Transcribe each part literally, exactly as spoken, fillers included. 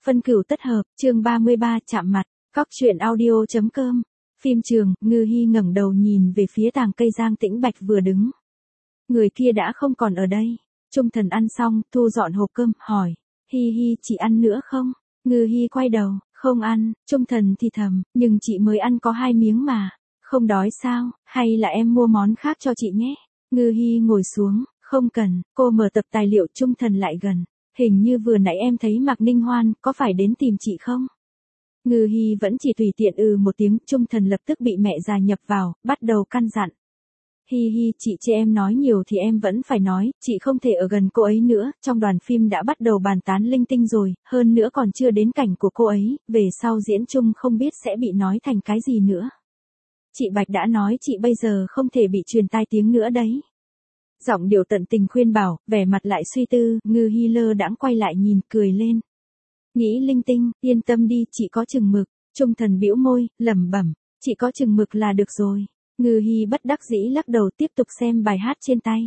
Phân cửu tất hợp, chương ba mươi ba chạm mặt, Cóc truyện audio chấm com. Phim trường, Ngư Hi ngẩng đầu nhìn về phía tàng cây Giang Tĩnh Bạch vừa đứng. Người kia đã không còn ở đây. Trung Thần ăn xong, thu dọn hộp cơm, hỏi. Hi Hi, chị ăn nữa không? Ngư Hi quay đầu, không ăn. Trung Thần thì thầm, nhưng chị mới ăn có hai miếng mà. Không đói sao, hay là em mua món khác cho chị nhé? Ngư Hi ngồi xuống, không cần. Cô mở tập tài liệu. Trung Thần lại gần. Hình như vừa nãy em thấy Mạc Ninh Hoan, có phải đến tìm chị không? Ngư Hi vẫn chỉ tùy tiện ừ một tiếng. Trung Thần lập tức bị mẹ già nhập vào, bắt đầu căn dặn. Hi Hi, chị chê em nói nhiều thì em vẫn phải nói, chị không thể ở gần cô ấy nữa, trong đoàn phim đã bắt đầu bàn tán linh tinh rồi, hơn nữa còn chưa đến cảnh của cô ấy, về sau diễn chung không biết sẽ bị nói thành cái gì nữa. Chị Bạch đã nói chị bây giờ không thể bị truyền tai tiếng nữa đấy. Giọng điệu tận tình khuyên bảo, vẻ mặt lại suy tư. Ngư Hi lơ đãng quay lại nhìn, cười lên. Nghĩ linh tinh, yên tâm đi, chị có chừng mực. Trung Thần bĩu môi, lẩm bẩm, chị có chừng mực là được rồi. Ngư Hi bất đắc dĩ lắc đầu, tiếp tục xem bài hát trên tay.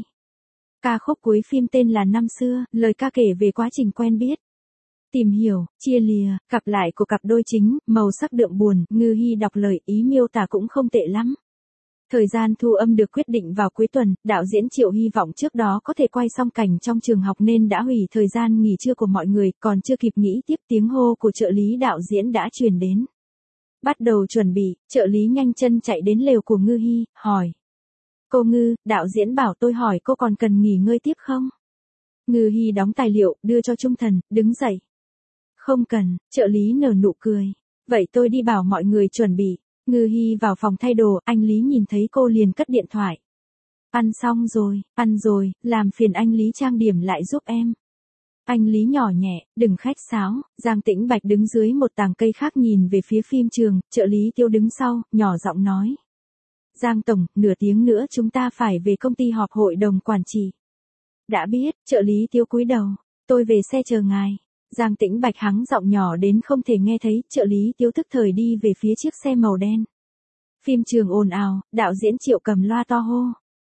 Ca khúc cuối phim tên là Năm xưa, lời ca kể về quá trình quen biết, tìm hiểu, chia lìa, gặp lại của cặp đôi chính, màu sắc đượm buồn. Ngư Hi đọc lời, ý miêu tả cũng không tệ lắm. Thời gian thu âm được quyết định vào cuối tuần, đạo diễn Triệu hy vọng trước đó có thể quay xong cảnh trong trường học nên đã hủy thời gian nghỉ trưa của mọi người, còn chưa kịp nghĩ tiếp tiếng hô của trợ lý đạo diễn đã truyền đến. Bắt đầu chuẩn bị, trợ lý nhanh chân chạy đến lều của Ngư Hi, hỏi. Cô Ngư, đạo diễn bảo tôi hỏi cô còn cần nghỉ ngơi tiếp không? Ngư Hi đóng tài liệu, đưa cho Trung Thần, đứng dậy. Không cần, trợ lý nở nụ cười. Vậy tôi đi bảo mọi người chuẩn bị. Ngư Hi vào phòng thay đồ, anh Lý nhìn thấy cô liền cất điện thoại. Ăn xong rồi, ăn rồi, làm phiền anh Lý trang điểm lại giúp em. Anh Lý nhỏ nhẹ, đừng khách sáo. Giang Tĩnh Bạch đứng dưới một tàng cây khác nhìn về phía phim trường, trợ lý Tiêu đứng sau, nhỏ giọng nói. Giang Tổng, nửa tiếng nữa chúng ta phải về công ty họp hội đồng quản trị. Đã biết, trợ lý Tiêu cúi đầu, tôi về xe chờ ngài. Giang Tĩnh Bạch hắng giọng nhỏ đến không thể nghe thấy, trợ lý Tiêu tức thời đi về phía chiếc xe màu đen. Phim trường ồn ào, đạo diễn Triệu cầm loa to hô.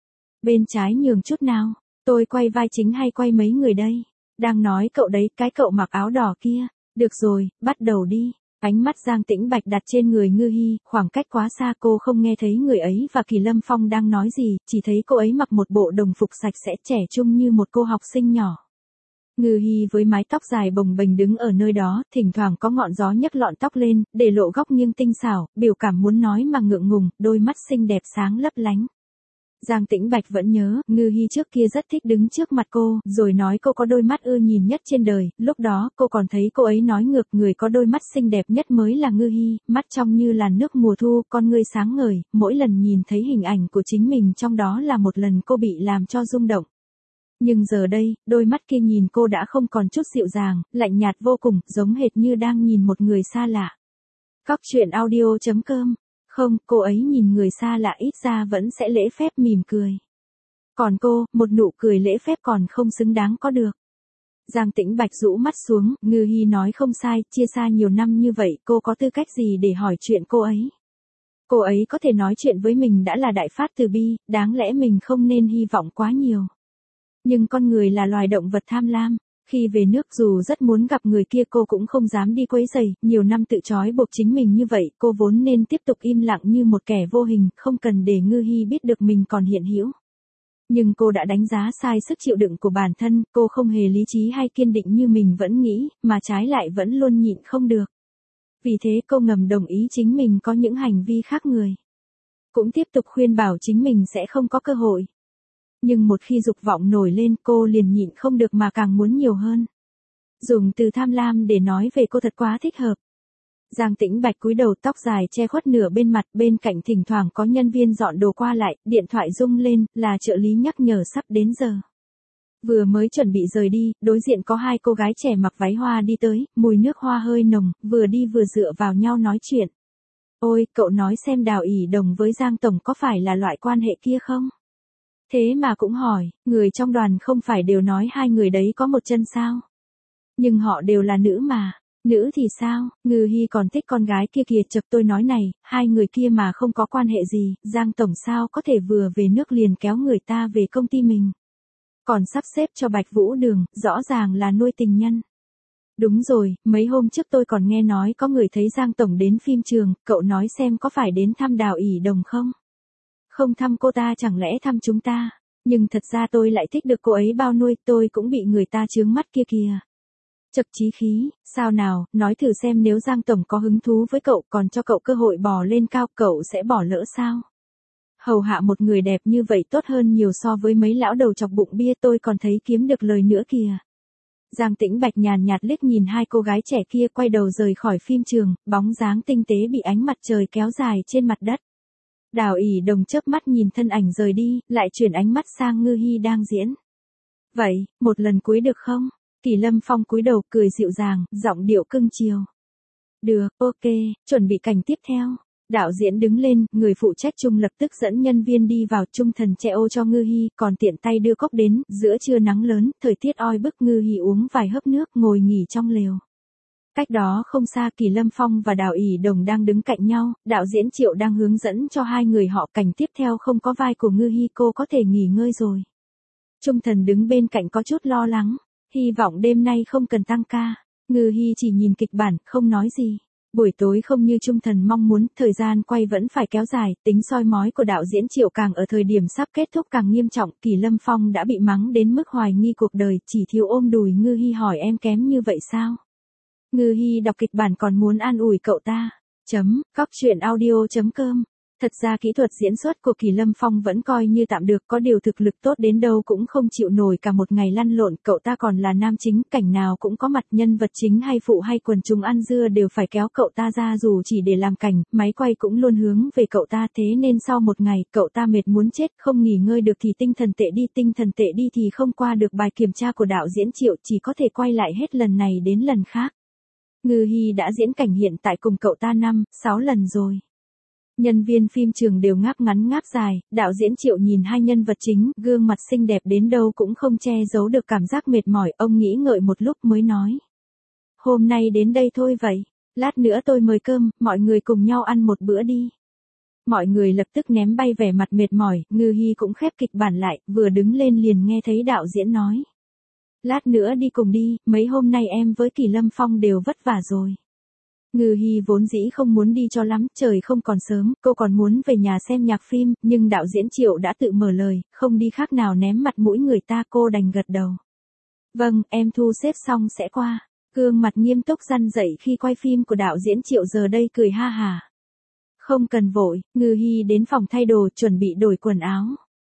Bên trái nhường chút nào, tôi quay vai chính hay quay mấy người đây? Đang nói cậu đấy, cái cậu mặc áo đỏ kia. Được rồi, bắt đầu đi. Ánh mắt Giang Tĩnh Bạch đặt trên người Ngư Hi, khoảng cách quá xa cô không nghe thấy người ấy và Kỳ Lâm Phong đang nói gì, chỉ thấy cô ấy mặc một bộ đồng phục sạch sẽ trẻ trung như một cô học sinh nhỏ. Ngư Hi với mái tóc dài bồng bềnh đứng ở nơi đó, thỉnh thoảng có ngọn gió nhấc lọn tóc lên, để lộ góc nghiêng tinh xảo, biểu cảm muốn nói mà ngượng ngùng, đôi mắt xinh đẹp sáng lấp lánh. Giang Tĩnh Bạch vẫn nhớ, Ngư Hi trước kia rất thích đứng trước mặt cô, rồi nói cô có đôi mắt ưa nhìn nhất trên đời, lúc đó cô còn thấy cô ấy nói ngược, người có đôi mắt xinh đẹp nhất mới là Ngư Hi, mắt trong như làn nước mùa thu, con ngươi sáng ngời, mỗi lần nhìn thấy hình ảnh của chính mình trong đó là một lần cô bị làm cho rung động. Nhưng giờ đây, đôi mắt kia nhìn cô đã không còn chút dịu dàng, lạnh nhạt vô cùng, giống hệt như đang nhìn một người xa lạ. Cóc truyện audio chấm com. Không, cô ấy nhìn người xa lạ ít ra vẫn sẽ lễ phép mỉm cười. Còn cô, một nụ cười lễ phép còn không xứng đáng có được. Giang Tĩnh Bạch rũ mắt xuống, Ngư Hi nói không sai, chia xa nhiều năm như vậy, cô có tư cách gì để hỏi chuyện cô ấy? Cô ấy có thể nói chuyện với mình đã là đại phát từ bi, đáng lẽ mình không nên hy vọng quá nhiều. Nhưng con người là loài động vật tham lam. Khi về nước dù rất muốn gặp người kia cô cũng không dám đi quấy rầy, nhiều năm tự trói buộc chính mình như vậy, cô vốn nên tiếp tục im lặng như một kẻ vô hình, không cần để Ngư Hi biết được mình còn hiện hữu. Nhưng cô đã đánh giá sai sức chịu đựng của bản thân, cô không hề lý trí hay kiên định như mình vẫn nghĩ, mà trái lại vẫn luôn nhịn không được. Vì thế cô ngầm đồng ý chính mình có những hành vi khác người. Cũng tiếp tục khuyên bảo chính mình sẽ không có cơ hội. Nhưng một khi dục vọng nổi lên cô liền nhịn không được mà càng muốn nhiều hơn. Dùng từ tham lam để nói về cô thật quá thích hợp. Giang Tĩnh Bạch cúi đầu, tóc dài che khuất nửa bên mặt, bên cạnh thỉnh thoảng có nhân viên dọn đồ qua lại, điện thoại rung lên, là trợ lý nhắc nhở sắp đến giờ. Vừa mới chuẩn bị rời đi, đối diện có hai cô gái trẻ mặc váy hoa đi tới, mùi nước hoa hơi nồng, vừa đi vừa dựa vào nhau nói chuyện. Ôi, cậu nói xem Đào ỷ đồng với Giang Tổng có phải là loại quan hệ kia không? Thế mà cũng hỏi, người trong đoàn không phải đều nói hai người đấy có một chân sao? Nhưng họ đều là nữ mà. Nữ thì sao? Ngư Hi còn thích con gái kia kìa, chập tôi nói này, hai người kia mà không có quan hệ gì, Giang Tổng sao có thể vừa về nước liền kéo người ta về công ty mình. Còn sắp xếp cho Bạch Vũ Đường, rõ ràng là nuôi tình nhân. Đúng rồi, mấy hôm trước tôi còn nghe nói có người thấy Giang Tổng đến phim trường, cậu nói xem có phải đến thăm Đào ỷ Đồng không? Không thăm cô ta chẳng lẽ thăm chúng ta? Nhưng thật ra tôi lại thích được cô ấy bao nuôi, tôi cũng bị người ta chướng mắt kia kìa. Chật chí khí, sao nào, nói thử xem nếu Giang Tổng có hứng thú với cậu còn cho cậu cơ hội bò lên cao, cậu sẽ bỏ lỡ sao? Hầu hạ một người đẹp như vậy tốt hơn nhiều so với mấy lão đầu chọc bụng bia, tôi còn thấy kiếm được lời nữa kìa. Giang Tĩnh Bạch nhàn nhạt liếc nhìn hai cô gái trẻ kia quay đầu rời khỏi phim trường, bóng dáng tinh tế bị ánh mặt trời kéo dài trên mặt đất. Đào ỷ Đồng chớp mắt nhìn thân ảnh rời đi, lại chuyển ánh mắt sang Ngư Hi đang diễn. Vậy, một lần cuối được không? Kỳ Lâm Phong cúi đầu cười dịu dàng, giọng điệu cưng chiều. Được, ok, chuẩn bị cảnh tiếp theo. Đạo diễn đứng lên, người phụ trách chung lập tức dẫn nhân viên đi vào, Trung Thần che ô cho Ngư Hi, còn tiện tay đưa cốc đến, giữa trưa nắng lớn, thời tiết oi bức, Ngư Hi uống vài hớp nước, ngồi nghỉ trong lều. Cách đó không xa, Kỳ Lâm Phong và Đào ỷ Đồng đang đứng cạnh nhau, đạo diễn Triệu đang hướng dẫn cho hai người họ, cảnh tiếp theo không có vai của Ngư Hi, cô có thể nghỉ ngơi rồi. Trung Thần đứng bên cạnh có chút lo lắng, hy vọng đêm nay không cần tăng ca. Ngư Hi chỉ nhìn kịch bản, không nói gì. Buổi tối không như Trung Thần mong muốn, thời gian quay vẫn phải kéo dài, tính soi mói của đạo diễn Triệu càng ở thời điểm sắp kết thúc càng nghiêm trọng, Kỳ Lâm Phong đã bị mắng đến mức hoài nghi cuộc đời, chỉ thiếu ôm đùi Ngư Hi hỏi em kém như vậy sao? Ngư Hi đọc kịch bản còn muốn an ủi cậu ta. Chấm, cóc truyện audio chấm com. Thật ra kỹ thuật diễn xuất của Kỳ Lâm Phong vẫn coi như tạm được, có điều thực lực tốt đến đâu cũng không chịu nổi cả một ngày lăn lộn, cậu ta còn là nam chính, cảnh nào cũng có mặt, nhân vật chính hay phụ hay quần chúng ăn dưa đều phải kéo cậu ta ra dù chỉ để làm cảnh, máy quay cũng luôn hướng về cậu ta, thế nên sau một ngày, cậu ta mệt muốn chết, không nghỉ ngơi được thì tinh thần tệ đi, tinh thần tệ đi thì không qua được bài kiểm tra của đạo diễn Triệu, chỉ có thể quay lại hết lần này đến lần khác. Ngư Hi đã diễn cảnh hiện tại cùng cậu ta năm, sáu lần rồi. Nhân viên phim trường đều ngáp ngắn ngáp dài, đạo diễn Triệu nhìn hai nhân vật chính, gương mặt xinh đẹp đến đâu cũng không che giấu được cảm giác mệt mỏi, ông nghĩ ngợi một lúc mới nói. Hôm nay đến đây thôi vậy, lát nữa tôi mời cơm, mọi người cùng nhau ăn một bữa đi. Mọi người lập tức ném bay vẻ mặt mệt mỏi, Ngư Hi cũng khép kịch bản lại, vừa đứng lên liền nghe thấy đạo diễn nói. Lát nữa đi cùng đi, mấy hôm nay em với Kỳ Lâm Phong đều vất vả rồi. Ngư Hi vốn dĩ không muốn đi cho lắm, trời không còn sớm, cô còn muốn về nhà xem nhạc phim, nhưng đạo diễn Triệu đã tự mở lời, không đi khác nào ném mặt mũi người ta, cô đành gật đầu. Vâng, em thu xếp xong sẽ qua. Gương mặt nghiêm túc răn dậy khi quay phim của đạo diễn Triệu giờ đây cười ha hà. Không cần vội, Ngư Hi đến phòng thay đồ chuẩn bị đổi quần áo.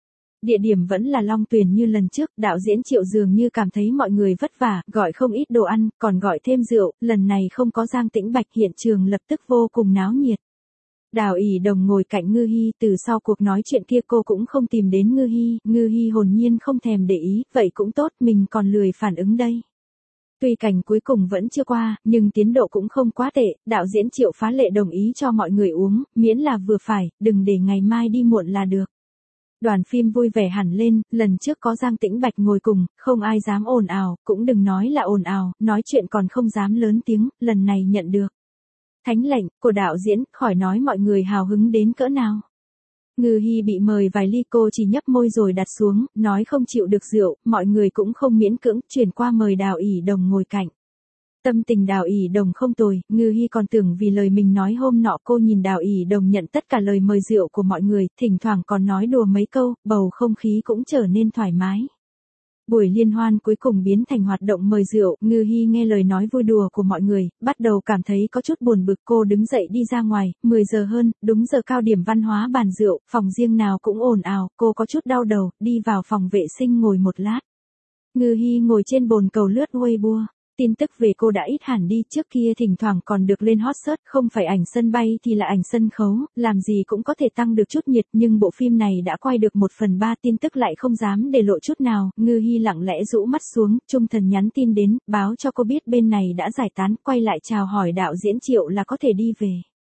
Địa điểm vẫn là Long Tuyền như lần trước, đạo diễn Triệu dường như cảm thấy mọi người vất vả, gọi không ít đồ ăn, còn gọi thêm rượu, lần này không có Giang Tĩnh Bạch, hiện trường lập tức vô cùng náo nhiệt. Đào ỷ Đồng ngồi cạnh Ngư Hi, từ sau cuộc nói chuyện kia cô cũng không tìm đến Ngư Hi, Ngư Hi hồn nhiên không thèm để ý, vậy cũng tốt, mình còn lười phản ứng đây. Tuy cảnh cuối cùng vẫn chưa qua, nhưng tiến độ cũng không quá tệ, đạo diễn Triệu phá lệ đồng ý cho mọi người uống, miễn là vừa phải, đừng để ngày mai đi muộn là được. Đoàn phim vui vẻ hẳn lên, lần trước có Giang Tĩnh Bạch ngồi cùng, không ai dám ồn ào, cũng đừng nói là ồn ào, nói chuyện còn không dám lớn tiếng, lần này nhận được thánh lệnh của đạo diễn, khỏi nói mọi người hào hứng đến cỡ nào. Ngư Hi bị mời vài ly, cô chỉ nhấp môi rồi đặt xuống, nói không chịu được rượu, mọi người cũng không miễn cưỡng, chuyển qua mời Đào ỷ Đồng ngồi cạnh. Tâm tình Đào ỷ Đồng không tồi, Ngư Hi còn tưởng vì lời mình nói hôm nọ cô nhìn Đào ỷ Đồng nhận tất cả lời mời rượu của mọi người, thỉnh thoảng còn nói đùa mấy câu, bầu không khí cũng trở nên thoải mái. Buổi liên hoan cuối cùng biến thành hoạt động mời rượu, Ngư Hi nghe lời nói vui đùa của mọi người, bắt đầu cảm thấy có chút buồn bực, cô đứng dậy đi ra ngoài, mười giờ hơn, đúng giờ cao điểm văn hóa bàn rượu, phòng riêng nào cũng ồn ào, cô có chút đau đầu, đi vào phòng vệ sinh ngồi một lát. Ngư Hi ngồi trên bồn cầu lướt Weibo. Tin tức về cô đã ít hẳn đi, trước kia thỉnh thoảng còn được lên hot search, không phải ảnh sân bay thì là ảnh sân khấu, làm gì cũng có thể tăng được chút nhiệt, nhưng bộ phim này đã quay được một phần ba, tin tức lại không dám để lộ chút nào. Ngư Hi lặng lẽ rũ mắt xuống, Trung Thần nhắn tin đến, báo cho cô biết bên này đã giải tán, quay lại chào hỏi đạo diễn Triệu là có thể đi về.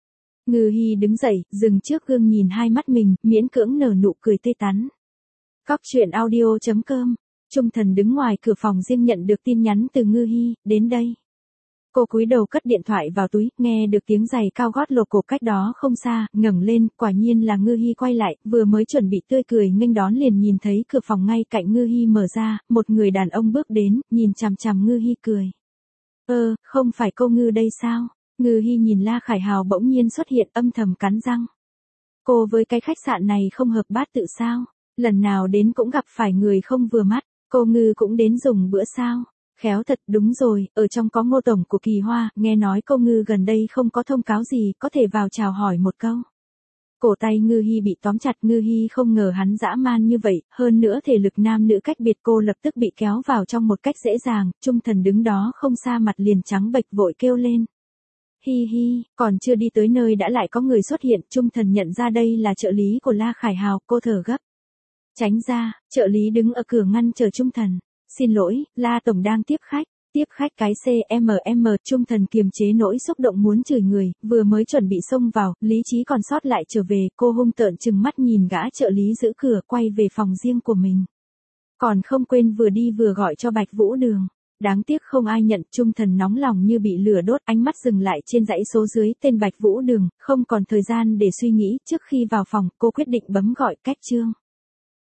Ngư Hi đứng dậy, dừng trước gương nhìn hai mắt mình, miễn cưỡng nở nụ cười tươi tắn. Cóc truyện audio chấm com. Trung Thần đứng ngoài cửa phòng riêng nhận được tin nhắn từ Ngư Hi, đến đây. Cô cúi đầu cất điện thoại vào túi, nghe được tiếng giày cao gót lột cổ cách đó không xa, ngẩng lên, quả nhiên là Ngư Hi quay lại, vừa mới chuẩn bị tươi cười nghênh đón liền nhìn thấy cửa phòng ngay cạnh Ngư Hi mở ra, một người đàn ông bước đến, nhìn chằm chằm Ngư Hi cười. Ơ, không phải cô Ngư đây sao? Ngư Hi nhìn La Khải Hào bỗng nhiên xuất hiện âm thầm cắn răng. Cô với cái khách sạn này không hợp bát tự sao? Lần nào đến cũng gặp phải người không vừa mắt, cô Ngư cũng đến dùng bữa sao? Khéo thật, đúng rồi, ở trong có Ngô tổng của Kỳ Hoa, nghe nói cô Ngư gần đây không có thông cáo gì, có thể vào chào hỏi một câu. Cổ tay Ngư Hi bị tóm chặt, Ngư Hi không ngờ hắn dã man như vậy, hơn nữa thể lực nam nữ cách biệt, cô lập tức bị kéo vào trong một cách dễ dàng, Trung Thần đứng đó không xa mặt liền trắng bệch vội kêu lên. Hi hi, còn chưa đi tới nơi đã lại có người xuất hiện, Trung Thần nhận ra đây là trợ lý của La Khải Hào, cô thở gấp. Tránh ra, trợ lý đứng ở cửa ngăn chờ Trung Thần. Xin lỗi, La tổng đang tiếp khách. Tiếp khách cái xê em em, Trung Thần kiềm chế nỗi xúc động muốn chửi người, vừa mới chuẩn bị xông vào, lý trí còn sót lại trở về, cô hung tợn trừng mắt nhìn gã trợ lý giữ cửa quay về phòng riêng của mình. Còn không quên vừa đi vừa gọi cho Bạch Vũ Đường. Đáng tiếc không ai nhận, Trung Thần nóng lòng như bị lửa đốt, ánh mắt dừng lại trên dãy số dưới tên Bạch Vũ Đường, không còn thời gian để suy nghĩ, trước khi vào phòng, cô quyết định bấm gọi Cách Trương.